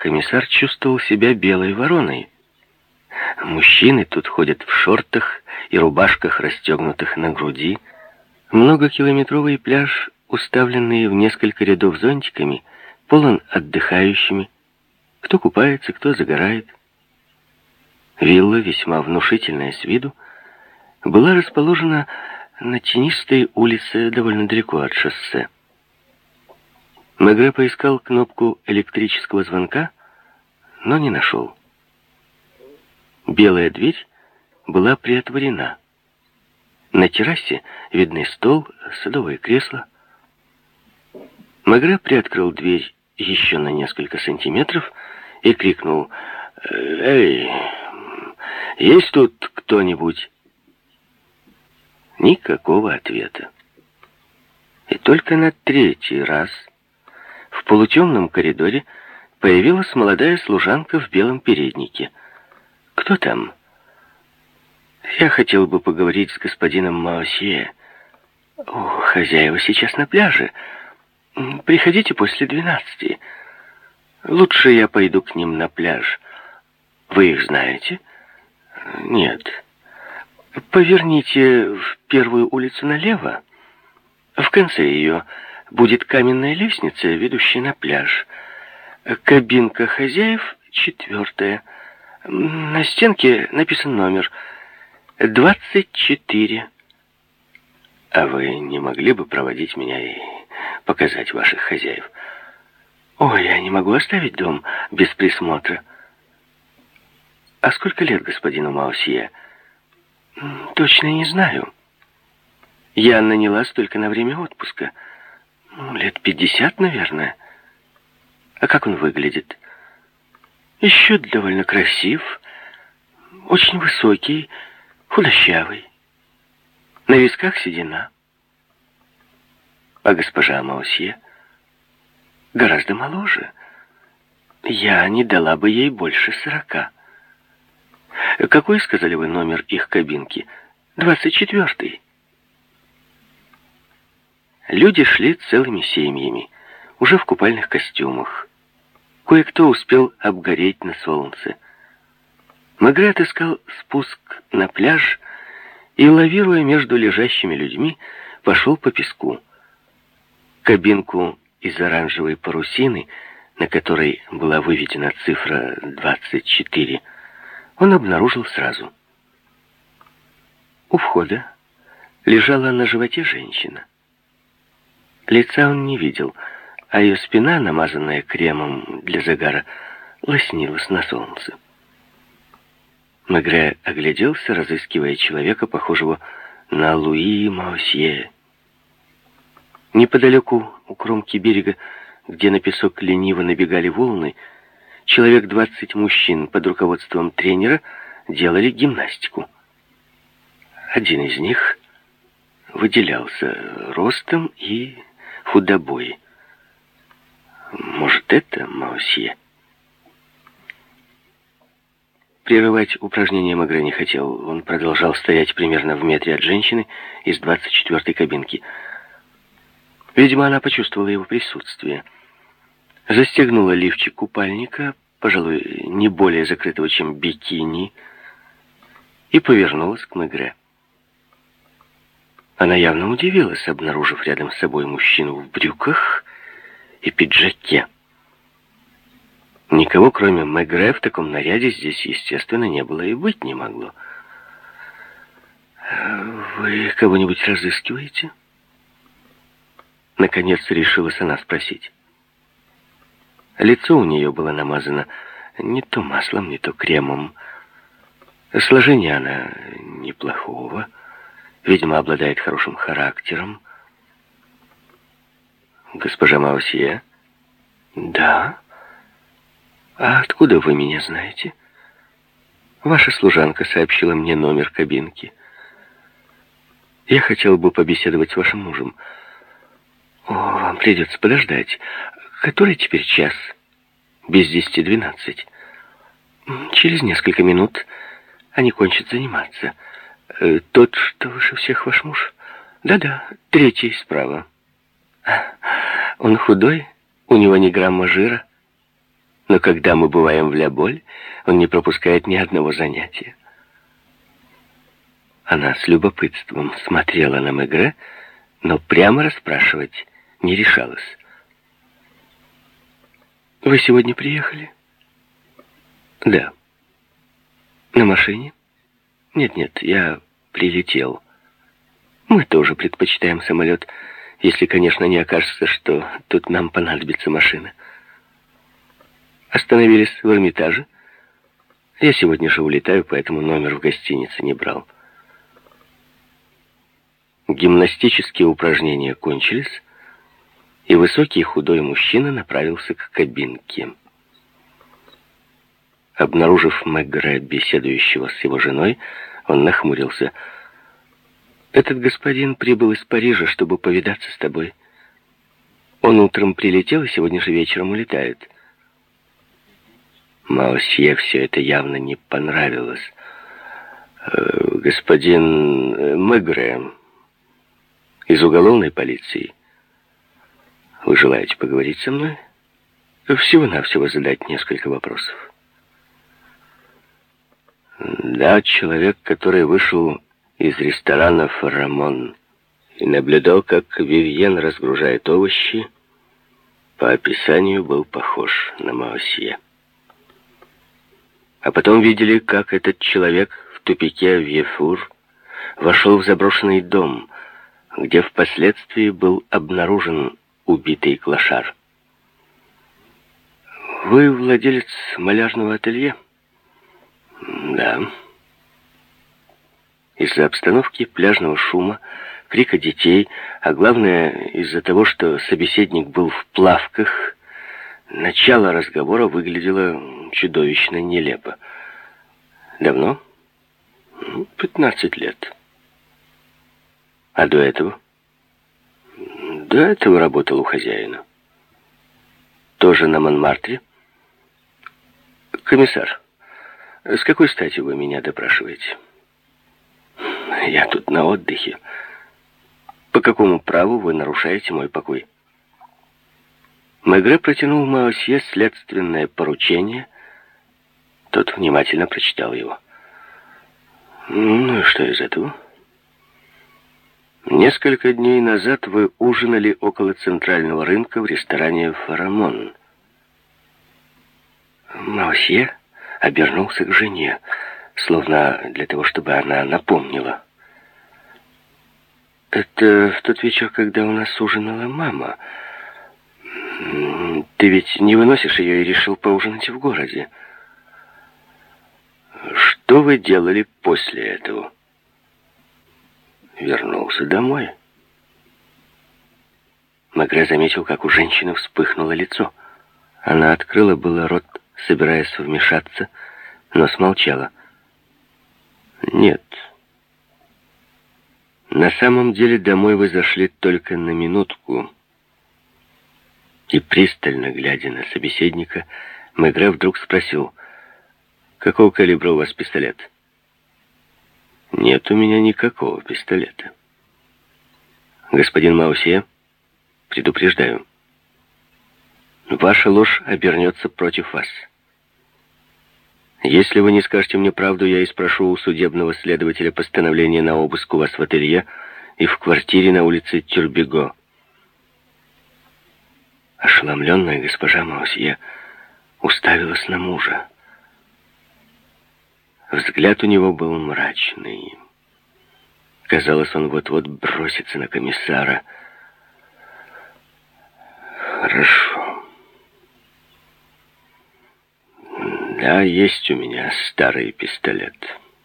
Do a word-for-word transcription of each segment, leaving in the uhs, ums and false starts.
комиссар чувствовал себя белой вороной. Мужчины тут ходят в шортах и рубашках, расстегнутых на груди. Многокилометровый пляж, уставленный в несколько рядов зонтиками, полон отдыхающими. Кто купается, кто загорает. Вилла, весьма внушительная с виду, была расположена на тенистой улице довольно далеко от шоссе. Мегре поискал кнопку электрического звонка, но не нашел. Белая дверь была приотворена. На террасе видны стол, садовое кресло. Мегре приоткрыл дверь еще на несколько сантиметров и крикнул: «Эй, есть тут кто-нибудь?» Никакого ответа. И только на третий раз в полутемном коридоре появилась молодая служанка в белом переднике. «Кто там?» «Я хотел бы поговорить с господином Маосье. О, хозяева сейчас на пляже. Приходите после двенадцати. Лучше я пойду к ним на пляж. Вы их знаете?» «Нет. Поверните в первую улицу налево. В конце ее будет каменная лестница, ведущая на пляж. Кабинка хозяев четвертая. На стенке написан номер двадцать четыре. А вы не могли бы проводить меня и показать ваших хозяев?» «Ой, я не могу оставить дом без присмотра». «А сколько лет господину Маосье?» «Точно не знаю. Я нанялась только на время отпуска. Ну, лет пятьдесят, наверное. А как он выглядит?» «Еще довольно красив, очень высокий, худощавый. На висках седина. А госпожа Маосье гораздо моложе. Я не дала бы ей больше сорока. Какой, сказали вы, номер их кабинки?» «Двадцать четвертый». Люди шли целыми семьями, уже в купальных костюмах. Кое-кто успел обгореть на солнце. Мегре отыскал спуск на пляж и, лавируя между лежащими людьми, пошел по песку. Кабинку из оранжевой парусины, на которой была выведена цифра двадцать четыре, он обнаружил сразу. У входа лежала на животе женщина. Лица он не видел, а ее спина, намазанная кремом для загара, лоснилась на солнце. Мегре огляделся, разыскивая человека, похожего на Луи Маосье. Неподалеку, у кромки берега, где на песок лениво набегали волны, человек двадцать мужчин под руководством тренера делали гимнастику. Один из них выделялся ростом и худобой. Может, это Маосье? Прерывать упражнение Мегре не хотел. Он продолжал стоять примерно в метре от женщины из двадцать четвёртой кабинки. Видимо, она почувствовала его присутствие. Застегнула лифчик купальника, пожалуй, не более закрытого, чем бикини, и повернулась к Мегре. Она явно удивилась, обнаружив рядом с собой мужчину в брюках и пиджаке. Никого, кроме Мегре, в таком наряде здесь, естественно, не было и быть не могло. «Вы кого-нибудь разыскиваете?» Наконец решилась она спросить. Лицо у нее было намазано не то маслом, не то кремом. Сложение она неплохого. Видимо, обладает хорошим характером. «Госпожа Маосье?» «Да. А откуда вы меня знаете?» «Ваша служанка сообщила мне номер кабинки. Я хотел бы побеседовать с вашим мужем». «О, вам придется подождать. Который теперь час?» «Без десяти двенадцать. Через несколько минут они кончат заниматься. Тот, что выше всех, ваш муж?» «Да-да, третий справа. Он худой, у него ни грамма жира, Но когда мы бываем в Ля-Боль, он не пропускает ни одного занятия. Она с любопытством смотрела на Мегре, но прямо расспрашивать не решалась. «Вы сегодня приехали?» «Да». «На машине?» «Нет-нет, я прилетел. Мы тоже предпочитаем самолет, если, конечно, не окажется, что тут нам понадобится машина. Остановились в Эрмитаже. Я сегодня же улетаю, поэтому номер в гостинице не брал». Гимнастические упражнения кончились, и высокий худой мужчина направился к кабинке. Обнаружив Мегре, беседующего с его женой, он нахмурился. «Этот господин прибыл из Парижа, чтобы повидаться с тобой. Он утром прилетел и сегодня же вечером улетает». Маосье все это явно не понравилось. «Господин Мегре из уголовной полиции. Вы желаете поговорить со мной? Всего-навсего задать несколько вопросов». «Да, человек, который вышел из ресторана «Фарамон» и наблюдал, как Вивьен разгружает овощи, по описанию был похож на Маосье. А потом видели, как этот человек в тупике Вьефур вошел в заброшенный дом, где впоследствии был обнаружен убитый клошар. Вы владелец малярного ателье?» «Да». Из-за обстановки, пляжного шума, крика детей, а главное, из-за того, что собеседник был в плавках, начало разговора выглядело чудовищно нелепо. «Давно?» «Пятнадцать лет». «А до этого?» «До этого работал у хозяина». «Тоже на Монмартре?» «Комиссар, с какой стати вы меня допрашиваете?» «Я тут на отдыхе. По какому праву вы нарушаете мой покой?» Мегре протянул Маосье следственное поручение. Тот внимательно прочитал его. «Ну и что из этого?» «Несколько дней назад вы ужинали около центрального рынка в ресторане «Фарамон». Маосье обернулся к жене, словно для того, чтобы она напомнила. «Это в тот вечер, когда у нас ужинала мама. Ты ведь не выносишь ее и решил поужинать в городе. Что вы делали после этого?» «Вернулся домой». Мегре заметил, как у женщины вспыхнуло лицо. Она открыла было рот, собираясь вмешаться, но смолчала. «Нет. На самом деле домой вы зашли только на минутку». И пристально глядя на собеседника, Мегре вдруг спросил: «Какого калибра у вас пистолет?» «Нет у меня никакого пистолета». «Господин Маосье, предупреждаю, ваша ложь обернется против вас. Если вы не скажете мне правду, я и спрошу у судебного следователя постановление на обыск у вас в ателье и в квартире на улице Тюрбего». Ошеломленная госпожа Маосье уставилась на мужа. Взгляд у него был мрачный. Казалось, он вот-вот бросится на комиссара. «Хорошо. Да, есть у меня старый пистолет.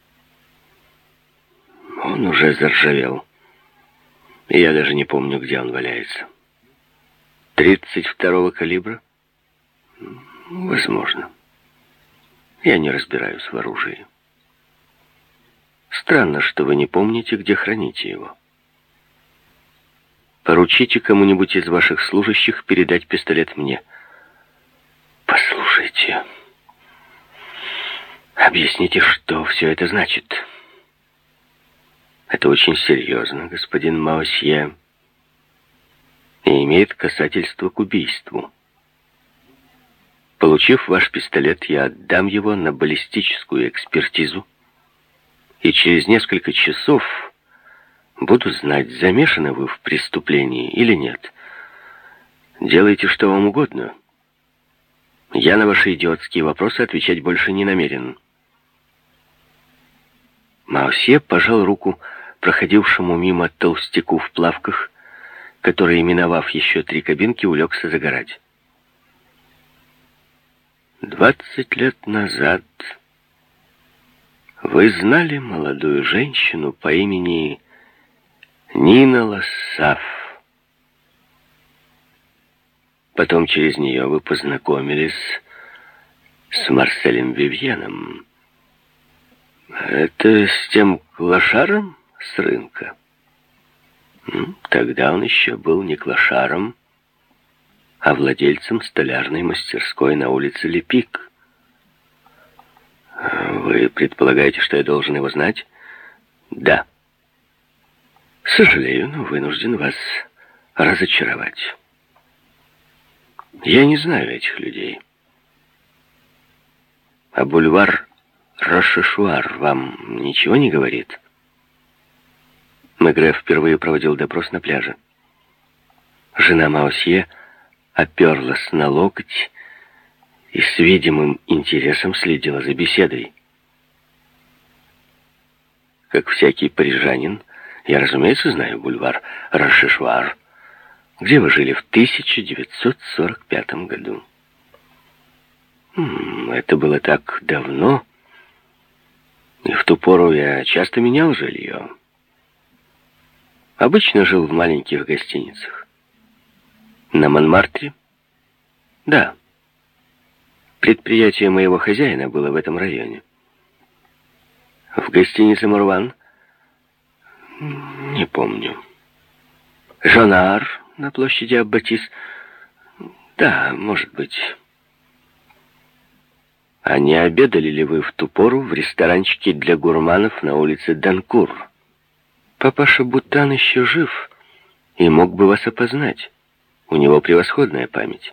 Он уже заржавел. И я даже не помню, где он валяется. Тридцать второго калибра? Возможно. Я не разбираюсь в оружии. Странно, что вы не помните, где храните его. Поручите кому-нибудь из ваших служащих передать пистолет мне. Послушайте. Объясните, что все это значит. Это очень серьезно, господин Маосье, и имеет касательство к убийству. По Получив ваш пистолет, я отдам его на баллистическую экспертизу, и через несколько часов буду знать, замешаны вы в преступлении или нет. Делайте, что вам угодно. Я на ваши идиотские вопросы отвечать больше не намерен». Маусье пожал руку проходившему мимо толстяку в плавках, который, миновав еще три кабинки, улегся загорать. «Двадцать лет назад вы знали молодую женщину по имени Нина Лассаф. Потом через нее вы познакомились с Марселем Вивьеном. Это с тем клошаром с рынка? Тогда он еще был не клошаром, а владельцем столярной мастерской на улице Лепик. Вы предполагаете, что я должен его знать? Да. Сожалею, но вынужден вас разочаровать. Я не знаю этих людей. А бульвар Рошешуар вам ничего не говорит? Мегре впервые проводил допрос на пляже. Жена Маусье оперлась на локоть и с видимым интересом следила за беседой. Как всякий парижанин, я, разумеется, знаю бульвар Рошешуар. Где вы жили в тысяча девятьсот сорок пятом году? Это было так давно, и в ту пору я часто менял жилье. Обычно жил в маленьких гостиницах. На Монмартре? Да. Предприятие моего хозяина было в этом районе. В гостинице «Мурван»? Не помню. Жонар на площади Аббатис? Да, может быть. А не обедали ли вы в ту пору в ресторанчике для гурманов на улице Данкур? Папаша Бутан еще жив и мог бы вас опознать. У него превосходная память.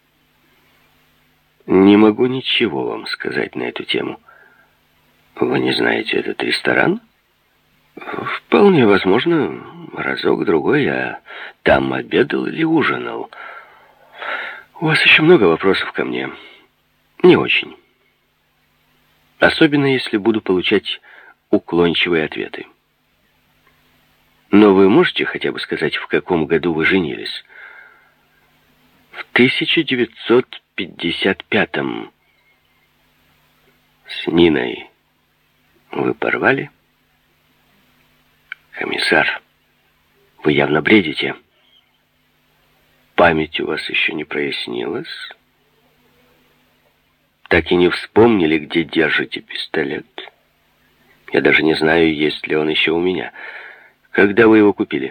Не могу ничего вам сказать на эту тему. Вы не знаете этот ресторан? Вполне возможно, разок-другой я там обедал или ужинал. У вас еще много вопросов ко мне. Не очень. Особенно, если буду получать уклончивые ответы. Но вы можете хотя бы сказать, в каком году вы женились? В тысяча девятьсот пятьдесят пятом. С Ниной вы порвали? Комиссар, вы явно бредите. Память у вас еще не прояснилась? Так и не вспомнили, где держите пистолет? Я даже не знаю, есть ли он еще у меня. Когда вы его купили?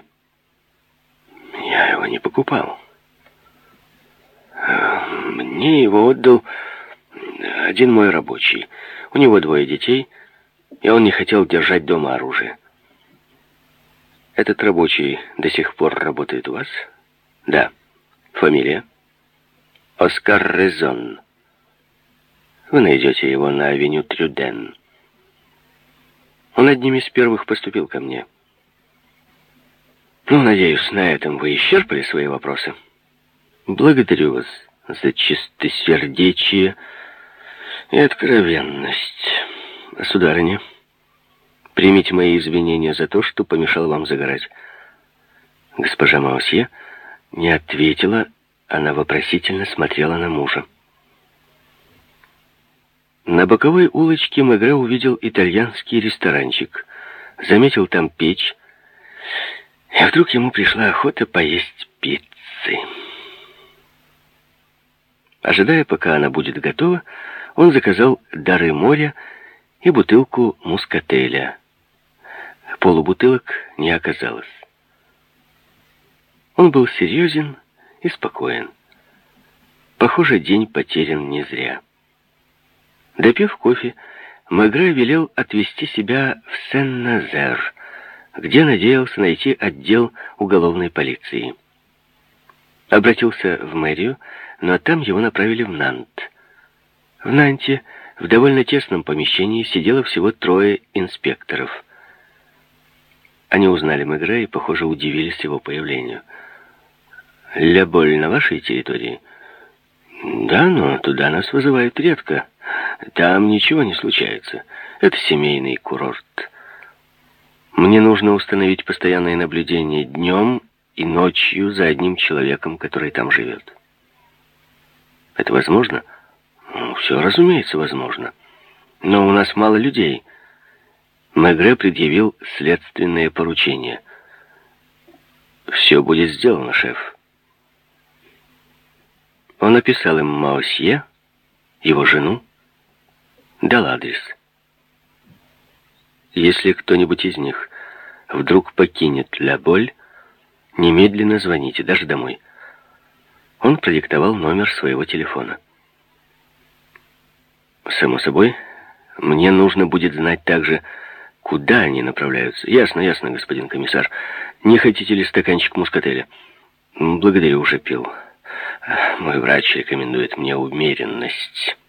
Я его не покупал. Мне его отдал один мой рабочий. У него двое детей, и он не хотел держать дома оружие. Этот рабочий до сих пор работает у вас? Да. Фамилия? Оскар Резон. Вы найдете его на авеню Трюден. Он одним из первых поступил ко мне. Ну, надеюсь, на этом вы исчерпали свои вопросы. Благодарю вас за чистосердечие и откровенность. Сударыня, примите мои извинения за то, что помешал вам загорать. Госпожа Маусье не ответила, она вопросительно смотрела на мужа. На боковой улочке Мегре увидел итальянский ресторанчик, заметил там печь, и вдруг ему пришла охота поесть пиццы. Ожидая, пока она будет готова, он заказал дары моря и бутылку мускателя. Полубутылок не оказалось. Он был серьезен и спокоен. Похоже, день потерян не зря. Допив кофе, Мегре велел отвезти себя в Сен-Назер, где надеялся найти отдел уголовной полиции. Обратился в мэрию, но там его направили в Нант. В Нанте в довольно тесном помещении сидело всего трое инспекторов. Они узнали Мегре и, похоже, удивились его появлению. «Ля Боль на вашей территории?» «Да, но туда нас вызывают редко. Там ничего не случается. Это семейный курорт. Мне нужно установить постоянное наблюдение днем и ночью за одним человеком, который там живет». «Это возможно?» «Ну, все, разумеется, возможно. Но у нас мало людей». Мегре предъявил следственное поручение. «Все будет сделано, шеф». Он описал им Маосье, его жену, дал адрес. Если кто-нибудь из них вдруг покинет Ля Боль, немедленно звоните, даже домой. Он продиктовал номер своего телефона. Само собой, мне нужно будет знать также, куда они направляются. Ясно, ясно, господин комиссар. Не хотите ли стаканчик мускателя? Благодарю, уже пил. Мой врач рекомендует мне умеренность.